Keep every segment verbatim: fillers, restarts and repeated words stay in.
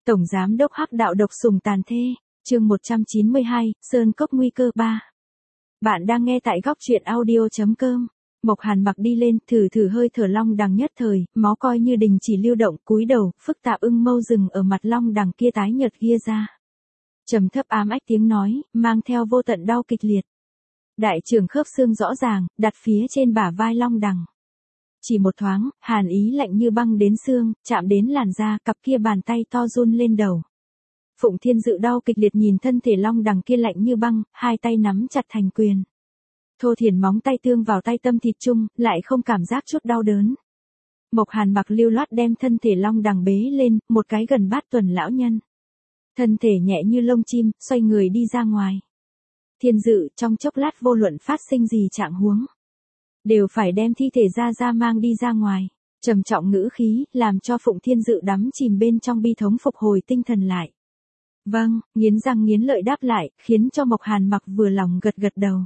Tổng Giám đốc Hắc Đạo độc sủng tàn thê, chương một trăm chín mươi hai, Sơn Cốc nguy cơ ba. Bạn đang nghe tại góc truyện audio chấm com. Mộc Hàn mặc đi lên, thử thử hơi thở long đằng nhất thời, máu coi như đình chỉ lưu động, cúi đầu, phức tạp ưng mâu rừng ở mặt long đằng kia tái nhợt kia ra. Trầm thấp ám ách tiếng nói, mang theo vô tận đau kịch liệt. Đại trưởng khớp xương rõ ràng, đặt phía trên bả vai long đằng. Chỉ một thoáng, hàn ý lạnh như băng đến xương, chạm đến làn da, cặp kia bàn tay to run lên đầu. Phụng Thiên Dự đau kịch liệt nhìn thân thể long đằng kia lạnh như băng, hai tay nắm chặt thành quyền. Thô thiển móng tay tương vào tay tâm thịt chung, lại không cảm giác chút đau đớn. Mộc Hàn mặc lưu loát đem thân thể long đằng bế lên, một cái gần bát tuần lão nhân. Thân thể nhẹ như lông chim, xoay người đi ra ngoài. Thiên Dự trong chốc lát vô luận phát sinh gì trạng huống, đều phải đem thi thể ra ra mang đi ra ngoài. Trầm trọng ngữ khí, làm cho Phụng Thiên Dự đắm chìm bên trong bi thống phục hồi tinh thần lại. Vâng, nghiến răng nghiến lợi đáp lại, khiến cho Mộc Hàn mặc vừa lòng gật gật đầu.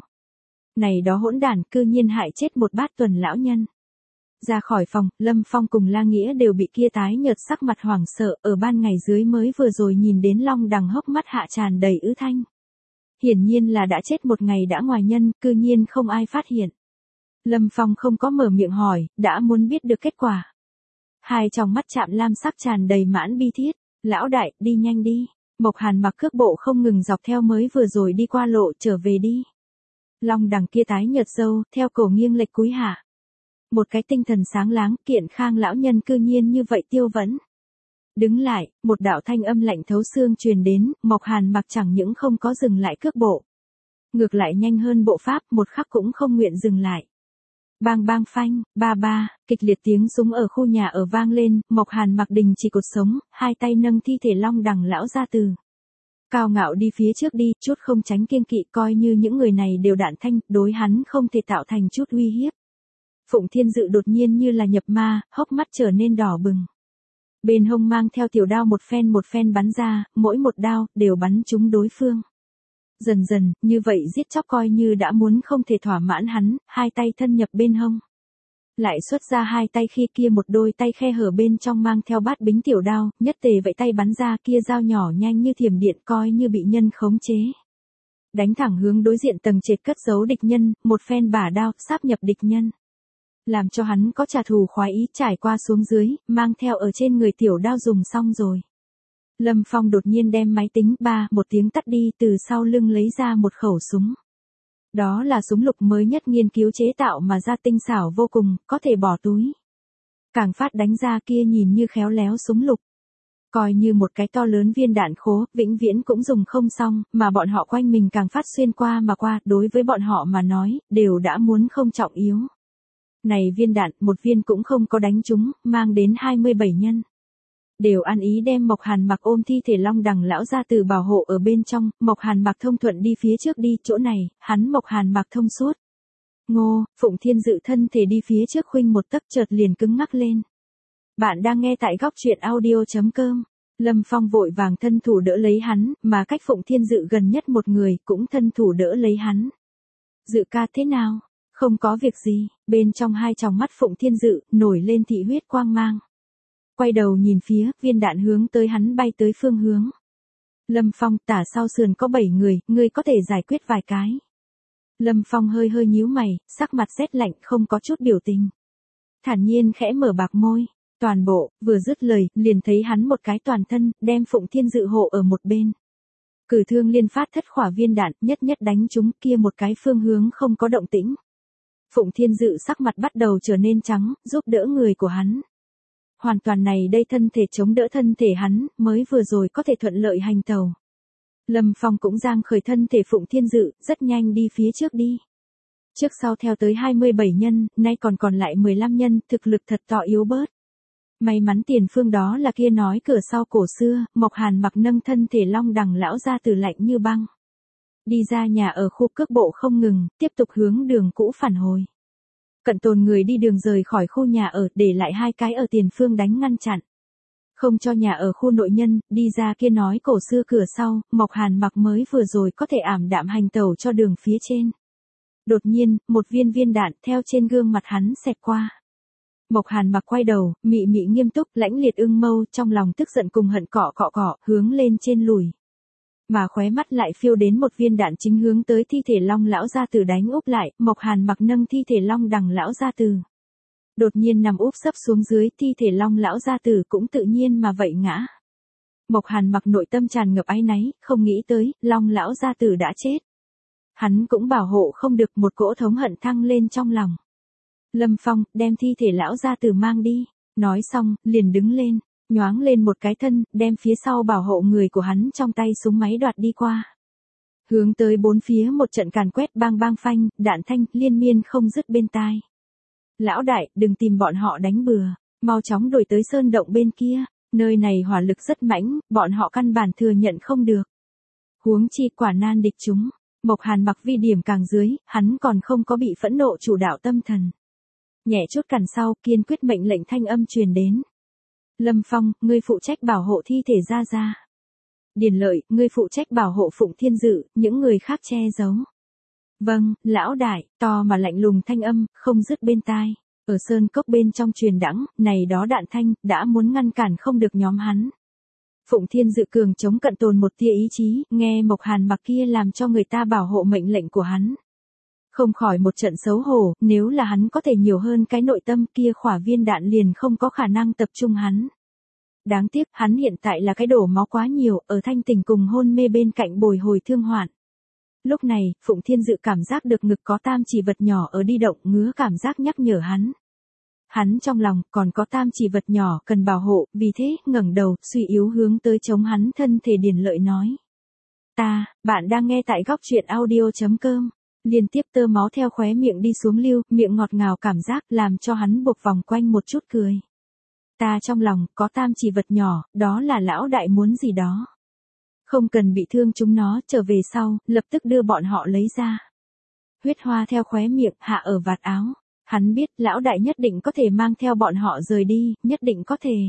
Này đó hỗn đản, cư nhiên hại chết một bát tuần lão nhân. Ra khỏi phòng, Lâm Phong cùng La Nghĩa đều bị kia tái nhợt sắc mặt hoảng sợ, ở ban ngày dưới mới vừa rồi nhìn đến long đằng hốc mắt hạ tràn đầy ứ thanh. Hiển nhiên là đã chết một ngày đã ngoài nhân, cư nhiên không ai phát hiện. Lâm Phong không có mở miệng hỏi, đã muốn biết được kết quả. Hai tròng mắt chạm lam sắc tràn đầy mãn bi thiết, lão đại, đi nhanh đi. Mộc Hàn mặc cước bộ không ngừng dọc theo mới vừa rồi đi qua lộ trở về đi. Long đằng kia tái nhợt râu, theo cổ nghiêng lệch cúi hạ. Một cái tinh thần sáng láng, kiện khang lão nhân cư nhiên như vậy tiêu vẫn. Đứng lại, một đạo thanh âm lạnh thấu xương truyền đến, Mộc Hàn mặc chẳng những không có dừng lại cước bộ. Ngược lại nhanh hơn bộ pháp, một khắc cũng không nguyện dừng lại. Bang bang phanh, ba ba, kịch liệt tiếng súng ở khu nhà ở vang lên, Mộc Hàn mặc đình chỉ cột sống, hai tay nâng thi thể long đằng lão ra từ. Cao ngạo đi phía trước đi, chút không tránh kiêng kỵ, coi như những người này đều đạn thanh, đối hắn không thể tạo thành chút uy hiếp. Phụng Thiên Dự đột nhiên như là nhập ma, hốc mắt trở nên đỏ bừng. Bên hông mang theo tiểu đao một phen một phen bắn ra, mỗi một đao, đều bắn trúng đối phương. Dần dần, như vậy giết chóc coi như đã muốn không thể thỏa mãn hắn, hai tay thân nhập bên hông. Lại xuất ra hai tay khi kia một đôi tay khe hở bên trong mang theo bát bính tiểu đao, nhất tề vậy tay bắn ra kia dao nhỏ nhanh như thiểm điện coi như bị nhân khống chế. Đánh thẳng hướng đối diện tầng trệt cất giấu địch nhân, một phen bả đao, sáp nhập địch nhân. Làm cho hắn có trả thù khoái ý trải qua xuống dưới, mang theo ở trên người tiểu đao dùng xong rồi. Lâm Phong đột nhiên đem máy tính ba một tiếng tắt đi từ sau lưng lấy ra một khẩu súng. Đó là súng lục mới nhất nghiên cứu chế tạo mà ra tinh xảo vô cùng, có thể bỏ túi. Càng phát đánh ra kia nhìn như khéo léo súng lục. Coi như một cái to lớn viên đạn khố, vĩnh viễn cũng dùng không xong, mà bọn họ quanh mình càng phát xuyên qua mà qua, đối với bọn họ mà nói, đều đã muốn không trọng yếu. Này viên đạn, một viên cũng không có đánh trúng, mang đến hai mươi bảy nhân. Đều ăn ý đem Mộc Hàn mặc ôm thi thể long đằng lão ra từ bảo hộ ở bên trong, Mộc Hàn mặc thông thuận đi phía trước đi, chỗ này, hắn Mộc Hàn mặc thông suốt. Ngô, Phụng Thiên Dự thân thể đi phía trước khuynh một tấc chợt liền cứng ngắc lên. Bạn đang nghe tại góc truyện audio chấm com. Lâm Phong vội vàng thân thủ đỡ lấy hắn, mà cách Phụng Thiên Dự gần nhất một người, cũng thân thủ đỡ lấy hắn. Dự ca thế nào? Không có việc gì, bên trong hai tròng mắt Phụng Thiên Dự, nổi lên thị huyết quang mang. Quay đầu nhìn phía, viên đạn hướng tới hắn bay tới phương hướng. Lâm Phong, tả sau sườn có bảy người, ngươi có thể giải quyết vài cái. Lâm Phong hơi hơi nhíu mày, sắc mặt rét lạnh, không có chút biểu tình. Thản nhiên khẽ mở bạc môi, toàn bộ, vừa dứt lời, liền thấy hắn một cái toàn thân, đem Phụng Thiên Dự hộ ở một bên. Cử thương liên phát thất khỏa viên đạn, nhất nhất đánh trúng kia một cái phương hướng không có động tĩnh. Phụng Thiên Dự sắc mặt bắt đầu trở nên trắng, giúp đỡ người của hắn. Hoàn toàn này đây thân thể chống đỡ thân thể hắn, mới vừa rồi có thể thuận lợi hành tàu. Lâm Phong cũng giang khởi thân thể Phụng Thiên Dự, rất nhanh đi phía trước đi. Trước sau theo tới hai mươi bảy nhân, nay còn còn lại mười lăm nhân, thực lực thật tọ yếu bớt. May mắn tiền phương đó là kia nói cửa sau cổ xưa, Mộc Hàn mặc nâng thân thể long đằng lão ra từ lạnh như băng. Đi ra nhà ở khu cước bộ không ngừng, tiếp tục hướng đường cũ phản hồi. Cận tồn người đi đường rời khỏi khu nhà ở, để lại hai cái ở tiền phương đánh ngăn chặn. Không cho nhà ở khu nội nhân, đi ra kia nói cổ xưa cửa sau, Mộc Hàn mặc mới vừa rồi có thể ảm đạm hành tẩu cho đường phía trên. Đột nhiên, một viên viên đạn theo trên gương mặt hắn xẹt qua. Mộc Hàn Mặc quay đầu, mị mị nghiêm túc, lãnh liệt ưng mâu, trong lòng tức giận cùng hận cọ cọ cọ, hướng lên trên lùi. Mà khóe mắt lại phiêu đến một viên đạn chính hướng tới thi thể Long lão gia tử đánh úp lại, Mộc Hàn Mặc nâng thi thể Long đằng lão gia tử. Đột nhiên nằm úp sấp xuống dưới, thi thể Long lão gia tử cũng tự nhiên mà vậy ngã. Mộc Hàn Mặc nội tâm tràn ngập áy náy, không nghĩ tới, Long lão gia tử đã chết. Hắn cũng bảo hộ không được, một cỗ thống hận thăng lên trong lòng. Lâm Phong, đem thi thể lão gia tử mang đi. Nói xong, liền đứng lên, nhoáng lên một cái thân, đem phía sau bảo hộ người của hắn trong tay súng máy đoạt đi qua. Hướng tới bốn phía một trận càn quét bang bang phanh, đạn thanh, liên miên không dứt bên tai. Lão đại, đừng tìm bọn họ đánh bừa, mau chóng đuổi tới sơn động bên kia, nơi này hỏa lực rất mãnh, bọn họ căn bản thừa nhận không được. Huống chi quả nan địch chúng, Mộc Hàn Mặc vi điểm càng dưới, hắn còn không có bị phẫn nộ chủ đạo tâm thần. Nhẹ chút cằn sau, kiên quyết mệnh lệnh thanh âm truyền đến. Lâm Phong, ngươi phụ trách bảo hộ thi thể Gia Gia. Điền Lợi, ngươi phụ trách bảo hộ Phụng Thiên Dự, những người khác che giấu. Vâng, lão đại, to mà lạnh lùng thanh âm, không dứt bên tai. Ở sơn cốc bên trong truyền đãng, này đó đạn thanh, đã muốn ngăn cản không được nhóm hắn. Phụng Thiên Dự cường chống cận tồn một tia ý chí, nghe Mộc Hàn Mặc kia làm cho người ta bảo hộ mệnh lệnh của hắn. Không khỏi một trận xấu hổ, nếu là hắn có thể nhiều hơn cái nội tâm kia khỏa viên đạn liền không có khả năng tập trung hắn. Đáng tiếc, hắn hiện tại là cái đổ máu quá nhiều, ở thanh tình cùng hôn mê bên cạnh bồi hồi thương hoạn. Lúc này, Phụng Thiên Dự cảm giác được ngực có tam chỉ vật nhỏ ở đi động, ngứa cảm giác nhắc nhở hắn. Hắn trong lòng, còn có tam chỉ vật nhỏ cần bảo hộ, vì thế, ngẩng đầu, suy yếu hướng tới chống hắn thân thể Điền Lợi nói. Ta, bạn đang nghe tại góc truyện audio chấm com. Liên tiếp tơ máu theo khóe miệng đi xuống lưu, miệng ngọt ngào cảm giác làm cho hắn buộc vòng quanh một chút cười. Ta trong lòng, có tam chỉ vật nhỏ, đó là lão đại muốn gì đó. Không cần bị thương chúng nó, trở về sau, lập tức đưa bọn họ lấy ra. Huyết hoa theo khóe miệng, hạ ở vạt áo. Hắn biết, lão đại nhất định có thể mang theo bọn họ rời đi, nhất định có thể.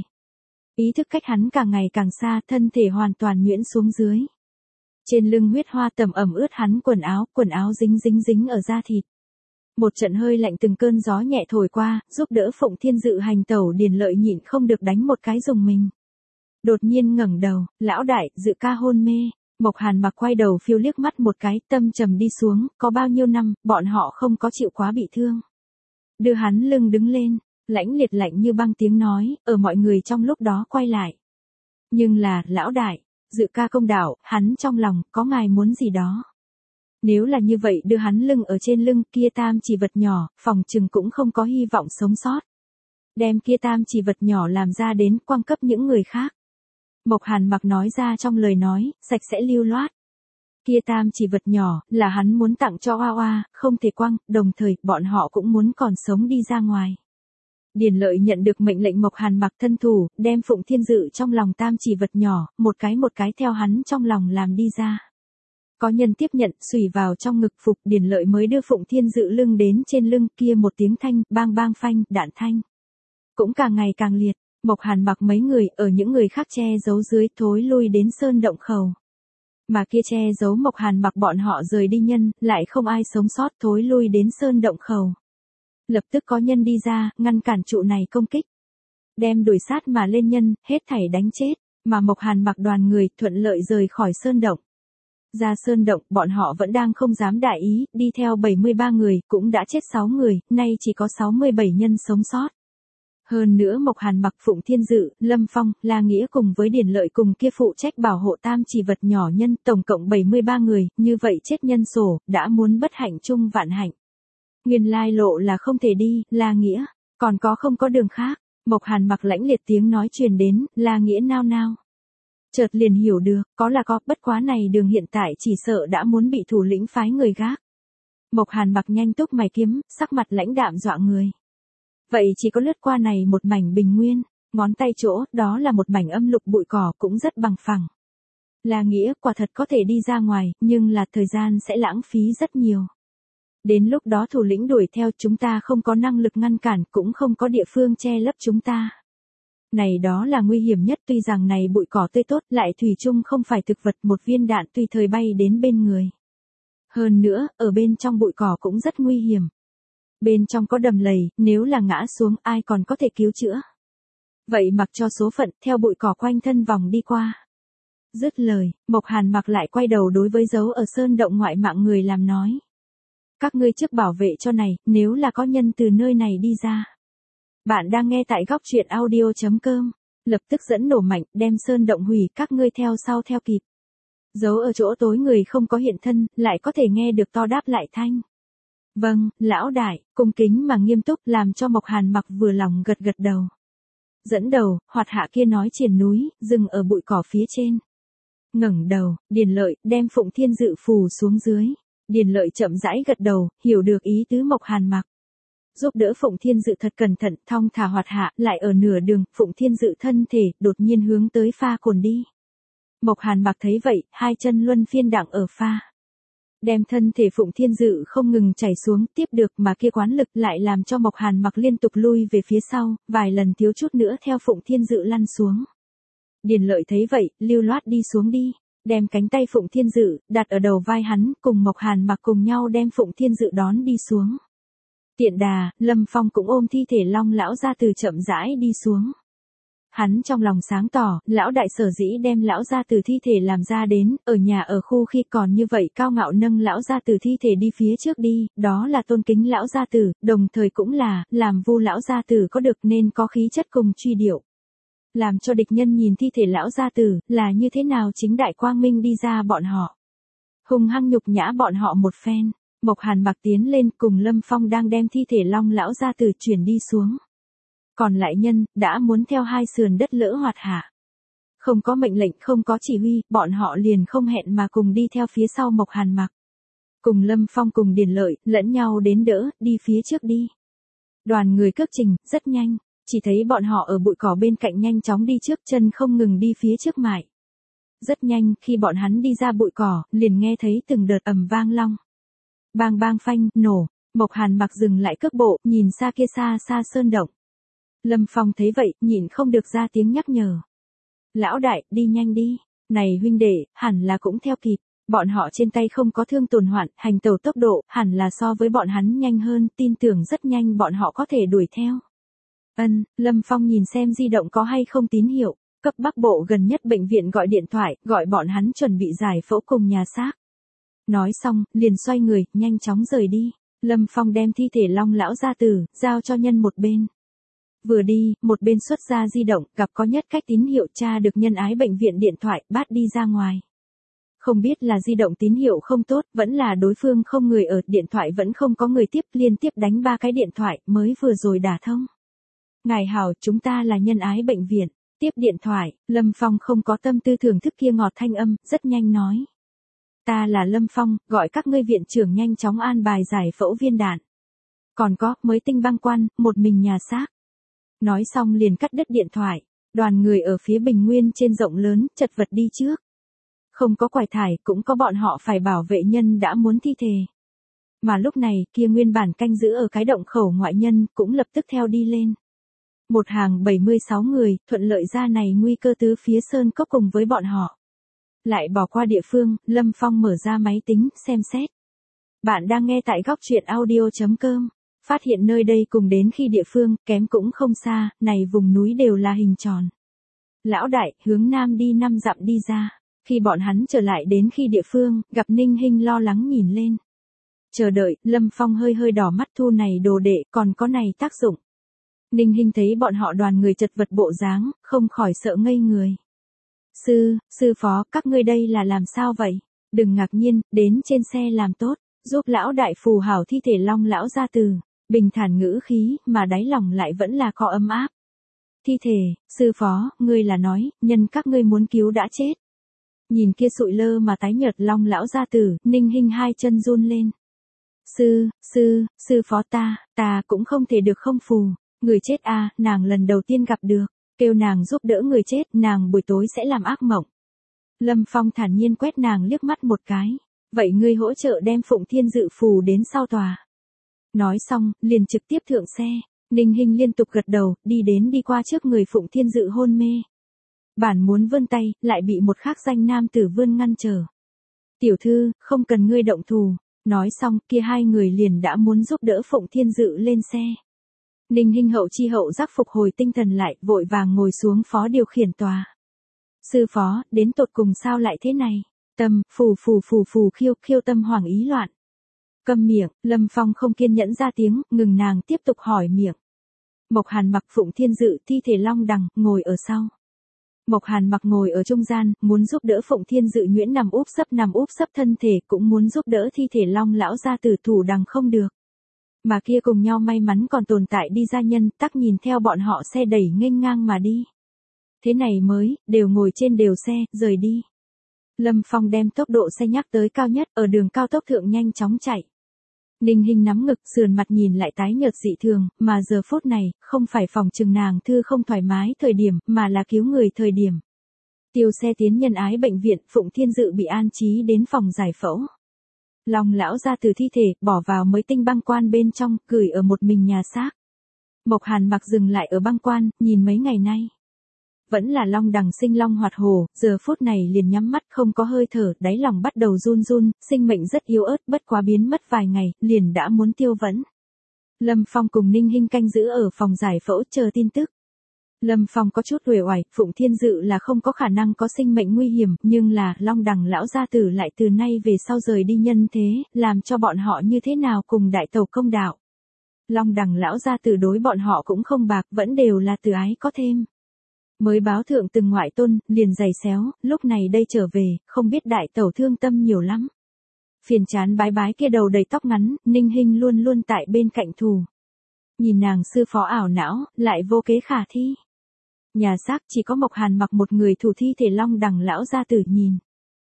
Ý thức cách hắn càng ngày càng xa, thân thể hoàn toàn nhuyễn xuống dưới. Trên lưng huyết hoa tầm ẩm ướt hắn quần áo, quần áo dính dính dính ở da thịt. Một trận hơi lạnh từng cơn gió nhẹ thổi qua, giúp đỡ Phụng Thiên Dự hành tẩu Điền Lợi nhịn không được đánh một cái dùng mình. Đột nhiên ngẩng đầu, lão đại, Dự ca hôn mê. Mộc Hàn Mặc quay đầu phiêu liếc mắt một cái, tâm trầm đi xuống, có bao nhiêu năm, bọn họ không có chịu quá bị thương. Đưa hắn lưng đứng lên, lãnh liệt lạnh như băng tiếng nói, ở mọi người trong lúc đó quay lại. Nhưng là, lão đại, Dự ca công đạo, hắn trong lòng, có ngài muốn gì đó. Nếu là như vậy đưa hắn lưng ở trên lưng kia tam chỉ vật nhỏ, phòng chừng cũng không có hy vọng sống sót. Đem kia tam chỉ vật nhỏ làm ra đến quang cấp những người khác. Mộc Hàn Mặc nói ra trong lời nói, sạch sẽ lưu loát. Kia tam chỉ vật nhỏ, là hắn muốn tặng cho Hoa Hoa, không thể quăng, đồng thời, bọn họ cũng muốn còn sống đi ra ngoài. Điền Lợi nhận được mệnh lệnh Mộc Hàn Mặc thân thủ, đem Phụng Thiên Dự trong lòng tam chỉ vật nhỏ, một cái một cái theo hắn trong lòng làm đi ra. Có nhân tiếp nhận, xùy vào trong ngực Phục, Điền Lợi mới đưa Phụng Thiên Dự lưng đến trên lưng, kia một tiếng thanh, bang bang phanh, đạn thanh. Cũng càng ngày càng liệt, Mộc Hàn Mặc mấy người, ở những người khác che giấu dưới, thối lui đến sơn động khẩu. Mà kia che giấu Mộc Hàn Mặc bọn họ rời đi nhân, lại không ai sống sót, thối lui đến sơn động khẩu. Lập tức có nhân đi ra, ngăn cản trụ này công kích. Đem đuổi sát mà lên nhân, hết thảy đánh chết, mà Mộc Hàn Mặc đoàn người, thuận lợi rời khỏi sơn động. Ra sơn động, bọn họ vẫn đang không dám đại ý, đi theo bảy mươi ba người, cũng đã chết sáu người, nay chỉ có sáu mươi bảy nhân sống sót. Hơn nữa Mộc Hàn Mặc, Phụng Thiên Dự, Lâm Phong, La Nghĩa cùng với Điền Lợi cùng kia phụ trách bảo hộ tam chỉ vật nhỏ nhân, tổng cộng bảy mươi ba người, như vậy chết nhân sổ, đã muốn bất hạnh chung vạn hạnh. Nguyên lai lộ là không thể đi, La Nghĩa, còn có không có đường khác. Mộc Hàn Mặc lãnh liệt tiếng nói truyền đến, La Nghĩa nao nao. Chợt liền hiểu được, có là có, bất quá này đường hiện tại chỉ sợ đã muốn bị thủ lĩnh phái người gác. Mộc Hàn Mặc nhanh túc mày kiếm, sắc mặt lãnh đạm dọa người. Vậy chỉ có lướt qua này một mảnh bình nguyên, ngón tay chỗ, đó là một mảnh âm lục bụi cỏ cũng rất bằng phẳng. La Nghĩa, quả thật có thể đi ra ngoài, nhưng là thời gian sẽ lãng phí rất nhiều. Đến lúc đó thủ lĩnh đuổi theo chúng ta không có năng lực ngăn cản, cũng không có địa phương che lấp chúng ta. Này đó là nguy hiểm nhất, tuy rằng này bụi cỏ tươi tốt, lại thủy chung không phải thực vật, một viên đạn tùy thời bay đến bên người. Hơn nữa, ở bên trong bụi cỏ cũng rất nguy hiểm. Bên trong có đầm lầy, nếu là ngã xuống ai còn có thể cứu chữa. Vậy mặc cho số phận, theo bụi cỏ quanh thân vòng đi qua. Dứt lời, Mộc Hàn Mặc lại quay đầu đối với dấu ở sơn động ngoại mạng người làm nói. Các ngươi trước bảo vệ cho này, nếu là có nhân từ nơi này đi ra. Bạn đang nghe tại góc truyện audio.com. Lập tức dẫn nổ mạnh, đem sơn động hủy, các ngươi theo sau theo kịp. Dấu ở chỗ tối người không có hiện thân, lại có thể nghe được to đáp lại thanh. Vâng, lão đại, cung kính mà nghiêm túc làm cho Mộc Hàn Mặc vừa lòng gật gật đầu. Dẫn đầu, hoạt hạ kia nói triển núi, dừng ở bụi cỏ phía trên. Ngẩng đầu, Điền Lợi, đem Phụng Thiên Dự phù xuống dưới. Điền Lợi chậm rãi gật đầu, hiểu được ý tứ Mộc Hàn Mặc. Giúp đỡ Phụng Thiên Dự thật cẩn thận, thong thả hoạt hạ, lại ở nửa đường, Phụng Thiên Dự thân thể, đột nhiên hướng tới pha cồn đi. Mộc Hàn Mặc thấy vậy, hai chân luân phiên đặng ở pha. Đem thân thể Phụng Thiên Dự không ngừng chảy xuống, tiếp được mà kia quán lực lại làm cho Mộc Hàn Mặc liên tục lui về phía sau, vài lần thiếu chút nữa theo Phụng Thiên Dự lăn xuống. Điền Lợi thấy vậy, lưu loát đi xuống đi, đem cánh tay Phụng Thiên Dự, đặt ở đầu vai hắn, cùng Mộc Hàn Mặc cùng nhau đem Phụng Thiên Dự đón đi xuống. Tiện đà, Lâm Phong cũng ôm thi thể Long lão gia từ chậm rãi đi xuống. Hắn trong lòng sáng tỏ, lão đại sở dĩ đem lão gia từ thi thể làm ra đến, ở nhà ở khu khi còn như vậy cao ngạo nâng lão gia từ thi thể đi phía trước đi, đó là tôn kính lão gia tử, đồng thời cũng là, làm vu lão gia tử có được nên có khí chất cùng truy điệu. Làm cho địch nhân nhìn thi thể lão gia tử, là như thế nào chính đại quang minh đi ra bọn họ. Hùng hăng nhục nhã bọn họ một phen, Mộc Hàn Mặc tiến lên cùng Lâm Phong đang đem thi thể Long lão gia tử chuyển đi xuống. Còn lại nhân, đã muốn theo hai sườn đất lỡ hoạt hạ. Không có mệnh lệnh, không có chỉ huy, bọn họ liền không hẹn mà cùng đi theo phía sau Mộc Hàn Mặc. Cùng Lâm Phong cùng Điền Lợi, lẫn nhau đến đỡ, đi phía trước đi. Đoàn người cước trình, rất nhanh, chỉ thấy bọn họ ở bụi cỏ bên cạnh nhanh chóng đi trước, chân không ngừng đi phía trước mãi. Rất nhanh, khi bọn hắn đi ra bụi cỏ, liền nghe thấy từng đợt ầm vang long. Bang bang phanh, nổ, Mộc Hàn Mặc dừng lại cước bộ, nhìn xa kia xa xa sơn động. Lâm Phong thấy vậy, nhịn không được ra tiếng nhắc nhở. Lão đại, đi nhanh đi, này huynh đệ, hẳn là cũng theo kịp, bọn họ trên tay không có thương tổn hoạn, hành tẩu tốc độ, hẳn là so với bọn hắn nhanh hơn, tin tưởng rất nhanh bọn họ có thể đuổi theo. Ân, Lâm Phong nhìn xem di động có hay không tín hiệu, cấp Bắc Bộ gần nhất bệnh viện gọi điện thoại, gọi bọn hắn chuẩn bị giải phẫu cùng nhà xác. Nói xong, liền xoay người, nhanh chóng rời đi. Lâm Phong đem thi thể Long lão gia tử, giao cho nhân một bên. Vừa đi, một bên xuất ra di động, gặp có nhất cách tín hiệu tra được nhân ái bệnh viện điện thoại, bắt đi ra ngoài. Không biết là di động tín hiệu không tốt, vẫn là đối phương không người ở, điện thoại vẫn không có người tiếp, liên tiếp đánh ba cái điện thoại, mới vừa rồi đả thông. Ngài hảo, chúng ta là nhân ái bệnh viện, tiếp điện thoại, Lâm Phong không có tâm tư thưởng thức kia ngọt thanh âm, rất nhanh nói. Ta là Lâm Phong, gọi các ngươi viện trưởng nhanh chóng an bài giải phẫu viên đạn. Còn có, mới tinh băng quan, một mình nhà xác. Nói xong liền cắt đứt điện thoại, đoàn người ở phía bình nguyên trên rộng lớn, chật vật đi trước. Không có quải thải, cũng có bọn họ phải bảo vệ nhân đã muốn thi thể. Mà lúc này, kia nguyên bản canh giữ ở cái động khẩu ngoại nhân, cũng lập tức theo đi lên. Một hàng bảy mươi sáu người, thuận lợi ra này nguy cơ tứ phía sơn cốc cùng với bọn họ. Lại bỏ qua địa phương, Lâm Phong mở ra máy tính, xem xét. Bạn đang nghe tại góc truyện audio.com. Phát hiện nơi đây cùng đến khi địa phương, kém cũng không xa, này vùng núi đều là hình tròn. Lão đại, hướng nam đi năm dặm đi ra. Khi bọn hắn trở lại đến khi địa phương, gặp Ninh Hinh lo lắng nhìn lên. Chờ đợi, Lâm Phong hơi hơi đỏ mắt thu này đồ đệ, còn có này tác dụng. Ninh Hinh thấy bọn họ đoàn người chật vật bộ dáng, không khỏi sợ ngây người. Sư, sư phó, các ngươi đây là làm sao vậy? Đừng ngạc nhiên, đến trên xe làm tốt, giúp lão đại phù hảo thi thể Long lão gia từ. Bình thản ngữ khí, mà đáy lòng lại vẫn là có ấm áp. Thi thể, sư phó, ngươi là nói, nhân các ngươi muốn cứu đã chết. Nhìn kia sụi lơ mà tái nhợt Long lão gia tử, Ninh Hinh hai chân run lên. Sư, sư, sư phó ta, ta cũng không thể được không phù. Người chết a, nàng lần đầu tiên gặp được, kêu nàng giúp đỡ người chết, nàng buổi tối sẽ làm ác mộng. Lâm Phong thản nhiên quét nàng liếc mắt một cái. Vậy ngươi hỗ trợ đem Phụng Thiên Dự phù đến sau tòa. Nói xong, liền trực tiếp thượng xe, Ninh Hinh liên tục gật đầu, đi đến đi qua trước người Phụng Thiên Dự hôn mê. Bản muốn vươn tay, lại bị một khác danh nam tử vươn ngăn trở. Tiểu thư, không cần ngươi động thủ, Nói xong, kia hai người liền đã muốn giúp đỡ Phụng Thiên Dự lên xe. Ninh Hinh hậu chi hậu giác phục hồi tinh thần lại, vội vàng ngồi xuống phó điều khiển tòa. Sư phó, đến tột cùng sao lại thế này? Tâm, phù phù phù phù khiêu, khiêu tâm hoàng ý loạn. Câm miệng, Lâm Phong không kiên nhẫn ra tiếng, ngừng nàng tiếp tục hỏi miệng. Mộc Hàn mặc Phụng Thiên Dự thi thể long đằng, ngồi ở sau. Mộc Hàn mặc ngồi ở trung gian, muốn giúp đỡ Phụng Thiên Dự nhuyễn nằm úp sấp nằm úp sấp thân thể, cũng muốn giúp đỡ thi thể long lão gia tử thủ đằng không được. Mà kia cùng nhau may mắn còn tồn tại đi gia nhân, tắc nhìn theo bọn họ xe đẩy nghênh ngang mà đi. Thế này mới, đều ngồi trên đều xe, rời đi. Lâm Phong đem tốc độ xe nhắc tới cao nhất, ở đường cao tốc thượng nhanh chóng chạy. Ninh Hinh nắm ngực, sườn mặt nhìn lại tái nhợt dị thường, mà giờ phút này, không phải phòng trừng nàng thư không thoải mái thời điểm, mà là cứu người thời điểm. Tiêu xe tiến nhân ái bệnh viện, Phụng Thiên Dự bị an trí đến phòng giải phẫu. Long lão ra từ thi thể, bỏ vào mới tinh băng quan bên trong, gửi ở một mình nhà xác. Mộc Hàn mặc dừng lại ở băng quan, nhìn mấy ngày nay. Vẫn là long đằng sinh long hoạt hồ, giờ phút này liền nhắm mắt không có hơi thở, đáy lòng bắt đầu run run, sinh mệnh rất yếu ớt, bất quá biến mất vài ngày, liền đã muốn tiêu vẫn. Lâm Phong cùng Ninh Hinh canh giữ ở phòng giải phẫu chờ tin tức. Lâm Phong có chút uể oải, Phụng Thiên Dự là không có khả năng có sinh mệnh nguy hiểm, nhưng là, long đằng lão gia tử lại từ nay về sau rời đi nhân thế, làm cho bọn họ như thế nào cùng đại tẩu công đạo. Long đằng lão gia tử đối bọn họ cũng không bạc, vẫn đều là từ ái có thêm. Mới báo thượng từng ngoại tôn, liền giày xéo, lúc này đây trở về, không biết đại tẩu thương tâm nhiều lắm. Phiền chán bái bái kia đầu đầy tóc ngắn, Ninh Hinh luôn luôn tại bên cạnh thù. Nhìn nàng sư phó ảo não, lại vô kế khả thi. Nhà xác chỉ có Mộc Hàn mặc một người thủ thi thể long đằng lão gia tử nhìn.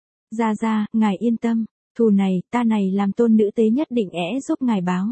Ra ra, ngài yên tâm, thù này, ta này làm tôn nữ tế nhất định ẽ giúp ngài báo.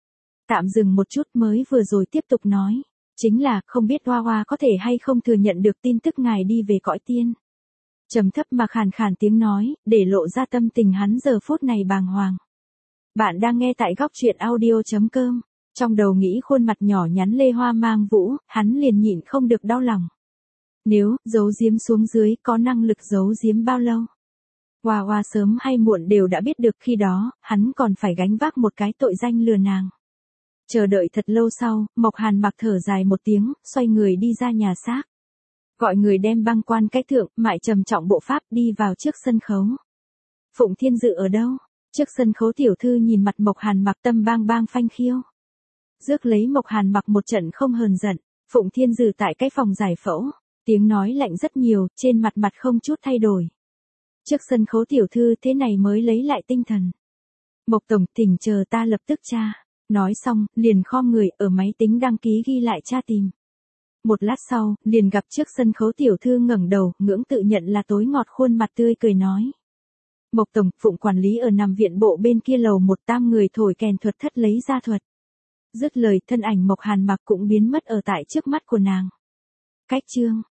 Tạm dừng một chút mới vừa rồi tiếp tục nói. Chính là, không biết Hoa Hoa có thể hay không thừa nhận được tin tức ngài đi về cõi tiên. Trầm thấp mà khàn khàn tiếng nói, để lộ ra tâm tình hắn giờ phút này bàng hoàng. Bạn đang nghe tại góc truyện audio chấm com. Trong đầu nghĩ khuôn mặt nhỏ nhắn Lê Hoa Mang Vũ, hắn liền nhịn không được đau lòng. Nếu, giấu giếm xuống dưới, có năng lực giấu giếm bao lâu? Hoa Hoa sớm hay muộn đều đã biết được khi đó, hắn còn phải gánh vác một cái tội danh lừa nàng. Chờ đợi thật lâu sau, Mộc Hàn mặc thở dài một tiếng, xoay người đi ra nhà xác. Gọi người đem băng quan cách thượng, mại trầm trọng bộ pháp đi vào trước sân khấu. Phụng Thiên Dự ở đâu? Trước sân khấu tiểu thư nhìn mặt Mộc Hàn mặc tâm bang bang phanh khiêu. Rước lấy Mộc Hàn mặc một trận không hờn giận, Phụng Thiên Dự tại cái phòng giải phẫu, tiếng nói lạnh rất nhiều, trên mặt mặt không chút thay đổi. Trước sân khấu tiểu thư thế này mới lấy lại tinh thần. Mộc tổng, thỉnh chờ ta lập tức tra. Nói xong, liền khom người ở máy tính đăng ký ghi lại tra tìm. Một lát sau, liền gặp trước sân khấu tiểu thư ngẩng đầu, ngưỡng tự nhận là tối ngọt khuôn mặt tươi cười nói. Mộc tổng, Phụng quản lý ở nằm viện bộ bên kia lầu một tam người thổi kèn thuật thất lấy ra thuật. Dứt lời, thân ảnh Mộc Hàn mặc cũng biến mất ở tại trước mắt của nàng. Cách chương.